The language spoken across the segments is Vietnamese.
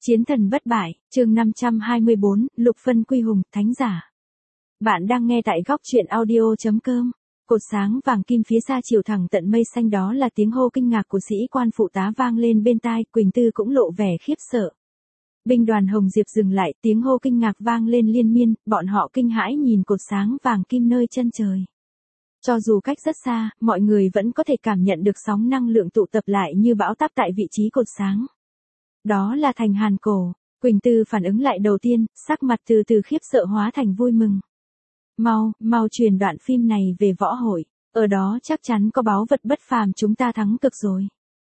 Chiến thần bất bại, chương 524, Lục Phân Quy Hùng, Thánh giả. Bạn đang nghe tại góc truyện audio.com. Cột sáng vàng kim phía xa chiều thẳng tận mây xanh, đó là tiếng hô kinh ngạc của sĩ quan phụ tá vang lên bên tai, Quỳnh Tư cũng lộ vẻ khiếp sợ. Binh đoàn Hồng Diệp dừng lại, tiếng hô kinh ngạc vang lên liên miên, bọn họ kinh hãi nhìn cột sáng vàng kim nơi chân trời. Cho dù cách rất xa, mọi người vẫn có thể cảm nhận được sóng năng lượng tụ tập lại như bão táp tại vị trí cột sáng. Đó là thành Hàn Cổ. Quỳnh Tư phản ứng lại đầu tiên, sắc mặt từ từ khiếp sợ hóa thành vui mừng. Mau truyền đoạn phim này về võ hội, ở đó chắc chắn có báu vật bất phàm, chúng ta thắng cực rồi.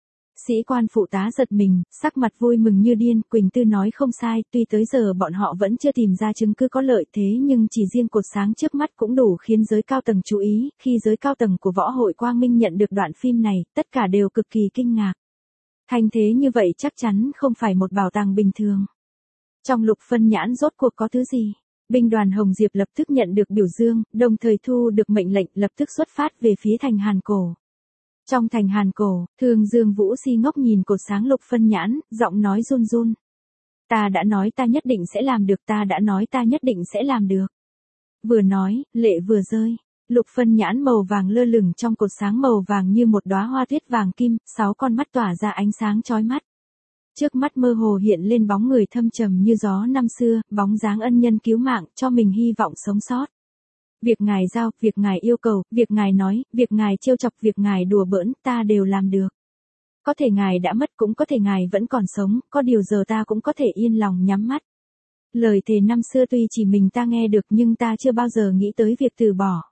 Sĩ quan phụ tá giật mình, sắc mặt vui mừng như điên. Quỳnh Tư nói không sai, tuy tới giờ bọn họ vẫn chưa tìm ra chứng cứ có lợi, thế nhưng chỉ riêng cột sáng trước mắt cũng đủ khiến giới cao tầng chú ý. Khi giới cao tầng của võ hội Quang Minh nhận được đoạn phim này, tất cả đều cực kỳ kinh ngạc. Thành thế như vậy chắc chắn không phải một bảo tàng bình thường. Trong Lục Phân nhãn rốt cuộc có thứ gì? Binh đoàn Hồng Diệp lập tức nhận được biểu dương, đồng thời thu được mệnh lệnh lập tức xuất phát về phía thành Hàn Cổ. Trong thành Hàn Cổ, Thương Dương Vũ si ngốc nhìn cột sáng Lục Phân nhãn, giọng nói run run. Ta đã nói ta nhất định sẽ làm được, ta đã nói ta nhất định sẽ làm được. Vừa nói, lệ vừa rơi. Lục Phân nhãn màu vàng lơ lửng trong cột sáng màu vàng như một đóa hoa tuyết vàng kim, 6 con mắt tỏa ra ánh sáng chói mắt. Trước mắt mơ hồ hiện lên bóng người thâm trầm như gió năm xưa, bóng dáng ân nhân cứu mạng, cho mình hy vọng sống sót. Việc ngài giao, việc ngài yêu cầu, việc ngài nói, việc ngài trêu chọc, việc ngài đùa bỡn, ta đều làm được. Có thể ngài đã mất, cũng có thể ngài vẫn còn sống, có điều giờ ta cũng có thể yên lòng nhắm mắt. Lời thề năm xưa tuy chỉ mình ta nghe được nhưng ta chưa bao giờ nghĩ tới việc từ bỏ.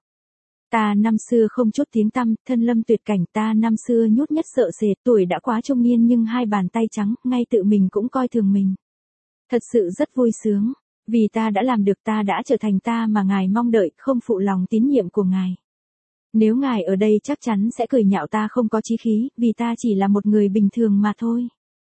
Ta năm xưa không chút tiếng tăm, thân lâm tuyệt cảnh, ta năm xưa nhút nhát sợ sệt, tuổi đã quá trung niên nhưng hai bàn tay trắng, ngay tự mình cũng coi thường mình. Thật sự rất vui sướng, vì ta đã làm được, ta đã trở thành ta mà ngài mong đợi, không phụ lòng tín nhiệm của ngài. Nếu ngài ở đây chắc chắn sẽ cười nhạo ta không có chí khí, vì ta chỉ là một người bình thường mà thôi.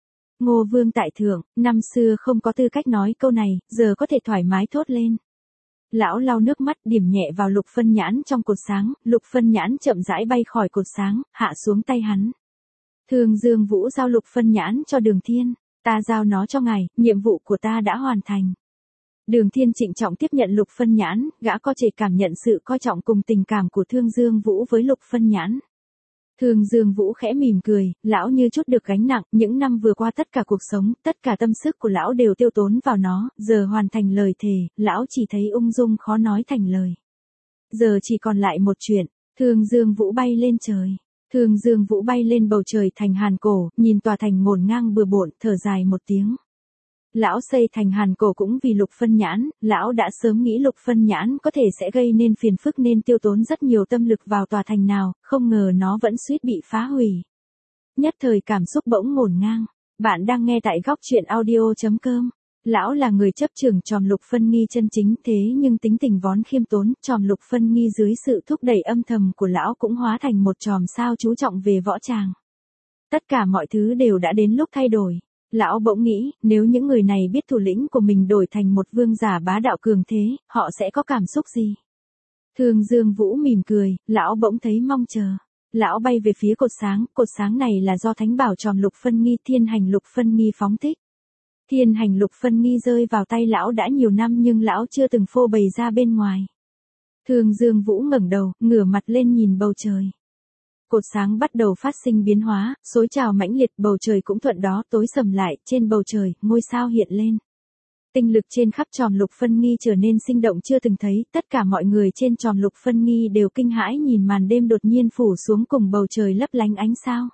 Ngô Vương tại thượng, năm xưa không có tư cách nói câu này, giờ có thể thoải mái thốt lên. Lão lau nước mắt, điểm nhẹ vào Lục Phân nhãn trong cột sáng, Lục Phân nhãn chậm rãi bay khỏi cột sáng, hạ xuống tay hắn. Thương Dương Vũ giao Lục Phân nhãn cho Đường Thiên, ta giao nó cho ngài, nhiệm vụ của ta đã hoàn thành. Đường Thiên trịnh trọng tiếp nhận Lục Phân nhãn, gã có thể cảm nhận sự coi trọng cùng tình cảm của Thương Dương Vũ với Lục Phân nhãn. Thương Dương Vũ khẽ mỉm cười, lão như chút được gánh nặng, những năm vừa qua tất cả cuộc sống, tất cả tâm sức của lão đều tiêu tốn vào nó, giờ hoàn thành lời thề, lão chỉ thấy ung dung khó nói thành lời. Giờ chỉ còn lại một chuyện, Thương Dương Vũ bay lên trời. Thương Dương Vũ bay lên bầu trời thành Hàn Cổ, nhìn tòa thành ngổn ngang bừa bộn, thở dài một tiếng. Lão xây thành Hàn Cổ cũng vì Lục Phân nhãn, lão đã sớm nghĩ Lục Phân nhãn có thể sẽ gây nên phiền phức nên tiêu tốn rất nhiều tâm lực vào tòa thành nào, không ngờ nó vẫn suýt bị phá hủy. Nhất thời cảm xúc bỗng ngổn ngang. Bạn đang nghe tại góc truyện audio.com. Lão là người chấp trưởng Tròm Lục Phân Nghi chân chính, thế nhưng tính tình vón khiêm tốn, Tròm Lục Phân Nghi dưới sự thúc đẩy âm thầm của lão cũng hóa thành một tròm sao chú trọng về võ tràng. Tất cả mọi thứ đều đã đến lúc thay đổi. Lão bỗng nghĩ, nếu những người này biết thủ lĩnh của mình đổi thành một vương giả bá đạo cường thế, họ sẽ có cảm xúc gì? Thương Dương Vũ mỉm cười, lão bỗng thấy mong chờ. Lão bay về phía cột sáng này là do thánh bảo Tròm Lục Phân Nghi Thiên Hành Lục Phân Nghi phóng thích. Thiên Hành Lục Phân Nghi rơi vào tay lão đã nhiều năm nhưng lão chưa từng phô bày ra bên ngoài. Thương Dương Vũ ngẩng đầu, ngửa mặt lên nhìn bầu trời. Cột sáng bắt đầu phát sinh biến hóa, xối trào mãnh liệt, bầu trời cũng thuận đó tối sầm lại, trên bầu trời, ngôi sao hiện lên. Tinh lực trên khắp Tròm Lục Phân Nghi trở nên sinh động chưa từng thấy, tất cả mọi người trên Tròm Lục Phân Nghi đều kinh hãi nhìn màn đêm đột nhiên phủ xuống cùng bầu trời lấp lánh ánh sao.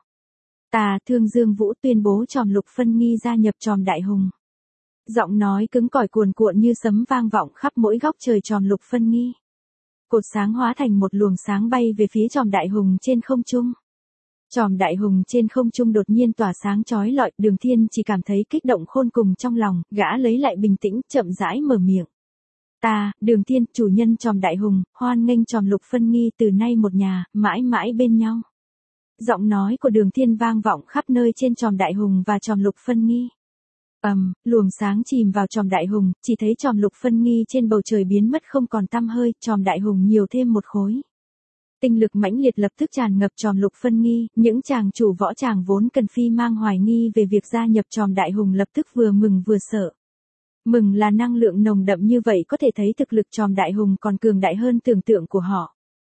Ta, Thương Dương Vũ tuyên bố Tròm Lục Phân Nghi gia nhập Tròm Đại Hùng. Giọng nói cứng cỏi cuồn cuộn như sấm vang vọng khắp mỗi góc trời Tròm Lục Phân Nghi. Cột sáng hóa thành một luồng sáng bay về phía Tròm Đại Hùng trên không trung. Tròm Đại Hùng trên không trung đột nhiên tỏa sáng chói lọi, Đường Thiên chỉ cảm thấy kích động khôn cùng trong lòng, gã lấy lại bình tĩnh, chậm rãi mở miệng. Ta, Đường Thiên, chủ nhân Tròm Đại Hùng, hoan nghênh Tròm Lục Phân Nghi từ nay một nhà, mãi mãi bên nhau. Giọng nói của Đường Thiên vang vọng khắp nơi trên Tròm Đại Hùng và Tròm Lục Phân Nghi. Luồng sáng chìm vào Tròm Đại Hùng, chỉ thấy Tròm Lục Phân Nghi trên bầu trời biến mất không còn tăm hơi, Tròm Đại Hùng nhiều thêm một khối. Tinh lực mãnh liệt lập tức tràn ngập Tròm Lục Phân Nghi, những chàng chủ võ tràng vốn cần phi mang hoài nghi về việc gia nhập Tròm Đại Hùng lập tức vừa mừng vừa sợ. Mừng là năng lượng nồng đậm như vậy có thể thấy thực lực Tròm Đại Hùng còn cường đại hơn tưởng tượng của họ.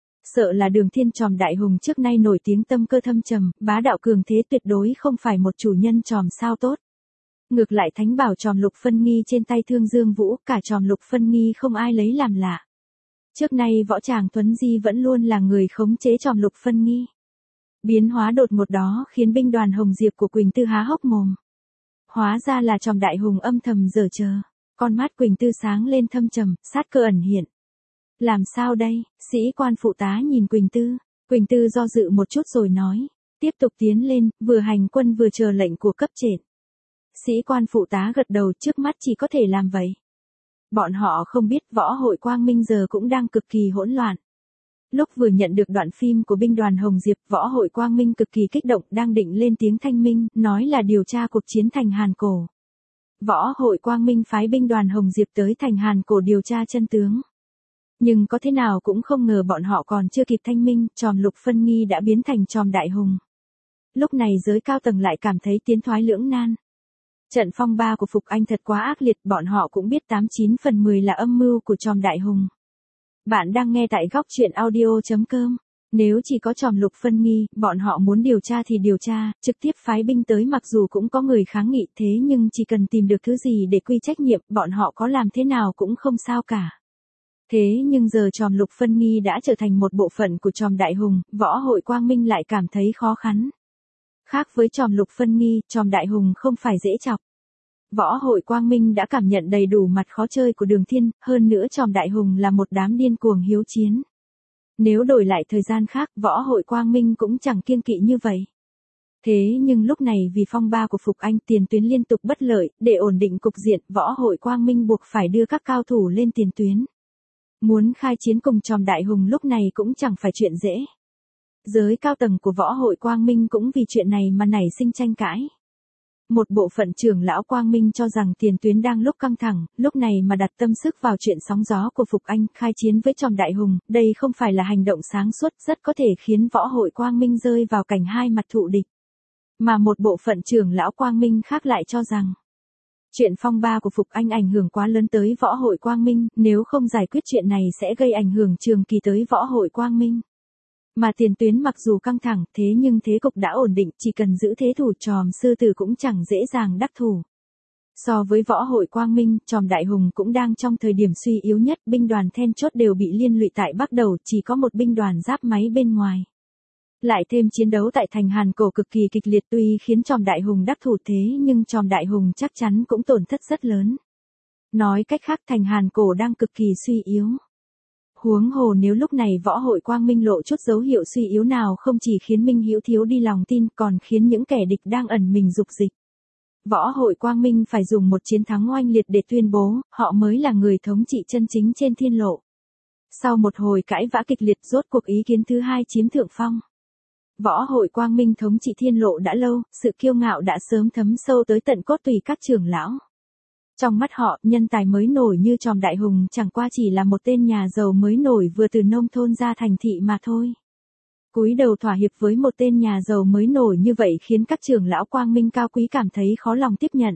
Sợ là Đường Thiên Tròm Đại Hùng trước nay nổi tiếng tâm cơ thâm trầm, bá đạo cường thế tuyệt đối không phải một chủ nhân tròm sao tốt. Ngược lại thánh bảo Tròm Lục Phân Nghi trên tay Thương Dương Vũ, cả Tròm Lục Phân Nghi không ai lấy làm lạ. Trước nay võ tràng Tuấn Di vẫn luôn là người khống chế Tròm Lục Phân Nghi. Biến hóa đột ngột đó khiến binh đoàn Hồng Diệp của Quỳnh Tư há hốc mồm. Hóa ra là Tròm Đại Hùng âm thầm giở trò. Con mắt Quỳnh Tư sáng lên thâm trầm, sát cơ ẩn hiện. Làm sao đây? Sĩ quan phụ tá nhìn Quỳnh Tư. Quỳnh Tư do dự một chút rồi nói. Tiếp tục tiến lên, vừa hành quân vừa chờ lệnh của cấp trên. Sĩ quan phụ tá gật đầu, trước mắt chỉ có thể làm vậy. Bọn họ không biết võ hội Quang Minh giờ cũng đang cực kỳ hỗn loạn. Lúc vừa nhận được đoạn phim của binh đoàn Hồng Diệp, võ hội Quang Minh cực kỳ kích động, đang định lên tiếng thanh minh, nói là điều tra cuộc chiến thành Hàn Cổ. Võ hội Quang Minh phái binh đoàn Hồng Diệp tới thành Hàn Cổ điều tra chân tướng. Nhưng có thế nào cũng không ngờ bọn họ còn chưa kịp thanh minh, Tròm Lục Phân Nghi đã biến thành Tròm Đại Hùng. Lúc này giới cao tầng lại cảm thấy tiến thoái lưỡng nan. Trận phong ba của Phục Anh thật quá ác liệt, bọn họ cũng biết 89/10 là âm mưu của Tròm Đại Hùng. Bạn đang nghe tại góc truyện audio.com. Nếu chỉ có Tròm Lục Phân Nghi, bọn họ muốn điều tra thì điều tra, trực tiếp phái binh tới mặc dù cũng có người kháng nghị thế nhưng chỉ cần tìm được thứ gì để quy trách nhiệm, bọn họ có làm thế nào cũng không sao cả. Thế nhưng giờ Tròm Lục Phân Nghi đã trở thành một bộ phận của Tròm Đại Hùng, võ hội Quang Minh lại cảm thấy khó khăn. Khác với Tròm Lục Phân Nghi, Tròm Đại Hùng không phải dễ chọc. Võ hội Quang Minh đã cảm nhận đầy đủ mặt khó chơi của Đường Thiên, hơn nữa Tròm Đại Hùng là một đám điên cuồng hiếu chiến. Nếu đổi lại thời gian khác, võ hội Quang Minh cũng chẳng kiêng kỵ như vậy. Thế nhưng lúc này vì phong ba của Phục Anh tiền tuyến liên tục bất lợi, để ổn định cục diện, võ hội Quang Minh buộc phải đưa các cao thủ lên tiền tuyến. Muốn khai chiến cùng Tròm Đại Hùng lúc này cũng chẳng phải chuyện dễ. Giới cao tầng của võ hội Quang Minh cũng vì chuyện này mà nảy sinh tranh cãi. Một bộ phận trưởng lão Quang Minh cho rằng tiền tuyến đang lúc căng thẳng, lúc này mà đặt tâm sức vào chuyện sóng gió của Phục Anh khai chiến với Tròm Đại Hùng, đây không phải là hành động sáng suốt, rất có thể khiến võ hội Quang Minh rơi vào cảnh hai mặt thụ địch. Mà một bộ phận trưởng lão Quang Minh khác lại cho rằng, chuyện phong ba của Phục Anh ảnh hưởng quá lớn tới võ hội Quang Minh, nếu không giải quyết chuyện này sẽ gây ảnh hưởng trường kỳ tới võ hội Quang Minh. Mà tiền tuyến mặc dù căng thẳng, thế nhưng thế cục đã ổn định, chỉ cần giữ thế thủ Tròm Sư Tử cũng chẳng dễ dàng đắc thủ. So với võ hội Quang Minh, Tròm Đại Hùng cũng đang trong thời điểm suy yếu nhất, binh đoàn then chốt đều bị liên lụy tại Bắc Đầu, chỉ có một binh đoàn giáp máy bên ngoài. Lại thêm chiến đấu tại thành Hàn Cổ cực kỳ kịch liệt, tuy khiến Tròm Đại Hùng đắc thủ thế nhưng Tròm Đại Hùng chắc chắn cũng tổn thất rất lớn. Nói cách khác thành Hàn Cổ đang cực kỳ suy yếu. Huống hồ nếu lúc này võ hội Quang Minh lộ chút dấu hiệu suy yếu nào không chỉ khiến Minh Hữu thiếu đi lòng tin còn khiến những kẻ địch đang ẩn mình dục dịch. Võ hội Quang Minh phải dùng một chiến thắng oanh liệt để tuyên bố, họ mới là người thống trị chân chính trên thiên lộ. Sau một hồi cãi vã kịch liệt rốt cuộc ý kiến thứ hai chiếm thượng phong. Võ hội Quang Minh thống trị thiên lộ đã lâu, sự kiêu ngạo đã sớm thấm sâu tới tận cốt tủy các trưởng lão. Trong mắt họ, nhân tài mới nổi như Tròm Đại Hùng chẳng qua chỉ là một tên nhà giàu mới nổi vừa từ nông thôn ra thành thị mà thôi. Cúi đầu thỏa hiệp với một tên nhà giàu mới nổi như vậy khiến các trưởng lão Quang Minh cao quý cảm thấy khó lòng tiếp nhận.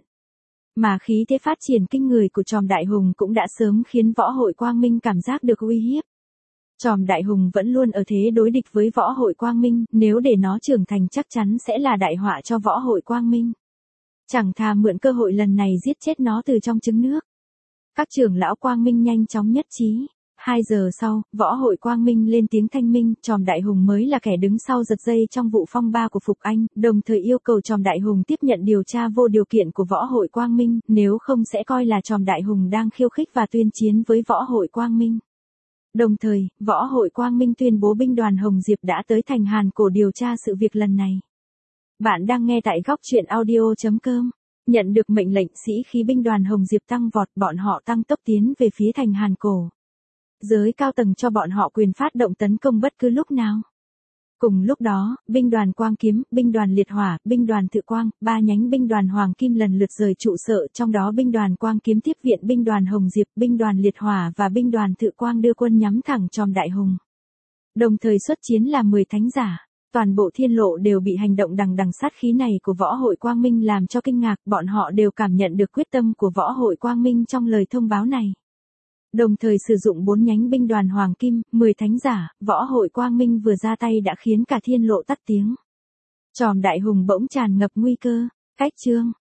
Mà khí thế phát triển kinh người của Tròm Đại Hùng cũng đã sớm khiến võ hội Quang Minh cảm giác được uy hiếp. Tròm Đại Hùng vẫn luôn ở thế đối địch với võ hội Quang Minh, nếu để nó trưởng thành chắc chắn sẽ là đại họa cho võ hội Quang Minh. Chẳng thà mượn cơ hội lần này giết chết nó từ trong trứng nước. Các trưởng lão Quang Minh nhanh chóng nhất trí. 2 giờ sau, võ hội Quang Minh lên tiếng thanh minh, Tròm Đại Hùng mới là kẻ đứng sau giật dây trong vụ phong ba của Phục Anh, đồng thời yêu cầu Tròm Đại Hùng tiếp nhận điều tra vô điều kiện của võ hội Quang Minh, nếu không sẽ coi là Tròm Đại Hùng đang khiêu khích và tuyên chiến với võ hội Quang Minh. Đồng thời, võ hội Quang Minh tuyên bố binh đoàn Hồng Diệp đã tới thành Hàn Cổ điều tra sự việc lần này. Bạn đang nghe tại góc truyện audio.com. Nhận được mệnh lệnh sĩ khí binh đoàn Hồng Diệp tăng vọt, bọn họ tăng tốc tiến về phía thành Hàn Cổ. Giới cao tầng cho bọn họ quyền phát động tấn công bất cứ lúc nào. Cùng lúc đó, binh đoàn Quang Kiếm, binh đoàn Liệt Hỏa, binh đoàn Thự Quang, 3 nhánh binh đoàn Hoàng Kim lần lượt rời trụ sở, trong đó binh đoàn Quang Kiếm tiếp viện binh đoàn Hồng Diệp, binh đoàn Liệt Hỏa và binh đoàn Thự Quang đưa quân nhắm thẳng Tròm Đại Hùng. Đồng thời xuất chiến là 10 thánh giả. Toàn bộ thiên lộ đều bị hành động đằng đằng sát khí này của Võ Hội Quang Minh làm cho kinh ngạc, bọn họ đều cảm nhận được quyết tâm của Võ Hội Quang Minh trong lời thông báo này. Đồng thời sử dụng 4 nhánh binh đoàn Hoàng Kim, 10 thánh giả, Võ Hội Quang Minh vừa ra tay đã khiến cả thiên lộ tắt tiếng. Tròm đại hùng bỗng tràn ngập nguy cơ. Cách chương